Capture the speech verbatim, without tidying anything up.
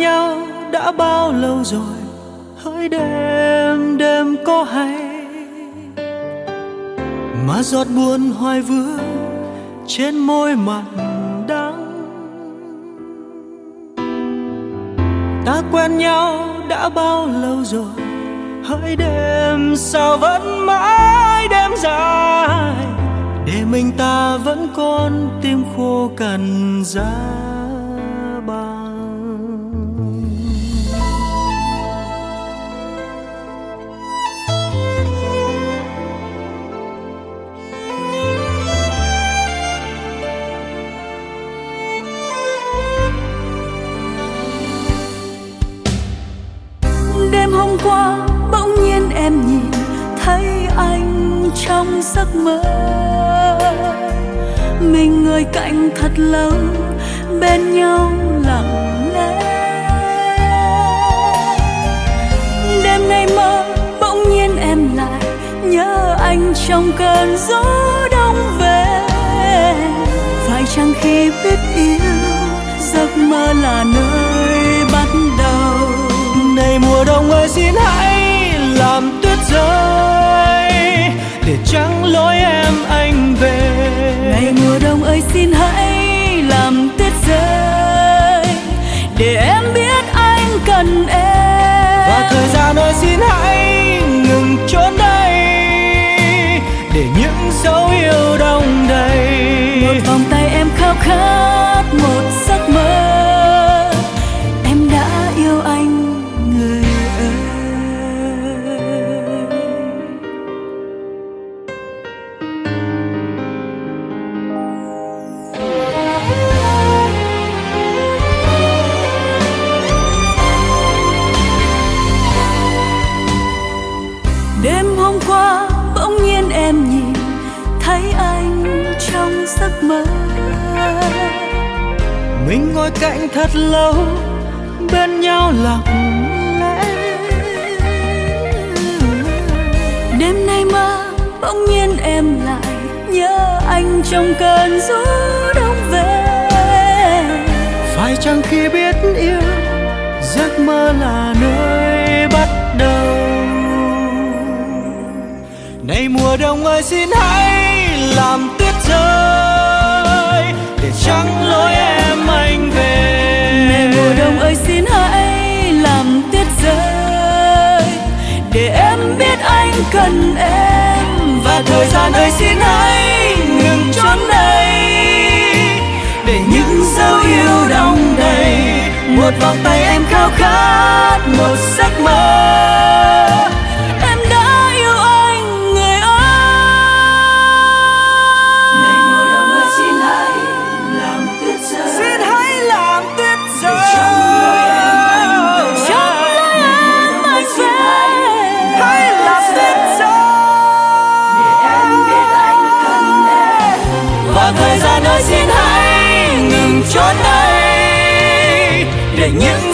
nhau đã bao lâu rồi, hỡi đêm đêm có hay mà giọt buồn hoài vương trên môi mặn đắng. Ta quen nhau đã bao lâu rồi, hỡi đêm sao vẫn mãi đêm dài, để mình ta vẫn còn tim khô cằn giá băng. Đêm hôm qua bỗng nhiên em nhìn thấy anh trong giấc mơ, mình người cạnh thật lâu bên nhau lặng lẽ. Đêm nay mơ bỗng nhiên em lại nhớ anh trong cơn gió đông về. Phải chăng khi biết yêu giấc mơ là nơi bắt đầu? Này mùa đông ơi xin hãy làm tuyết rơi để trắng lối em anh về. Này mùa đông ơi xin hãy làm tuyết rơi để em biết anh cần em. Và thời gian ơi xin hãy ngừng trốn đây để những dấu yêu đông đầy. Một vòng tay em khao khát một giấc mơ, em đã yêu anh người ơi. Đêm hôm qua bỗng nhiên em nhìn thấy anh trong giấc mơ, mình ngồi cạnh thật lâu bên nhau lặng lẽ. Đêm nay mơ bỗng nhiên em lại nhớ anh trong cơn gió đông về. Phải chăng khi biết yêu giấc mơ là nơi bắt đầu? Này mùa đông ơi xin hãy làm tuyết rơi để trắng lối em anh về. Này mùa đông ơi xin hãy làm tuyết rơi để em biết anh cần em. Và thời gian ơi xin hãy ngừng trốn đây để những dấu yêu đong đầy. Một vòng tay em khao khát một giấc mơ, em đã yêu anh người ơi. này mùa đông ơi xin hãy làm tuyết rơi, xin hãy làm tuyết rơi để trong lối em anh về. Trong lối em anh về, Hãy làm tuyết rơi để em biết anh cần em. Và thời gian ơi xin hãy ngừng trốn đây để những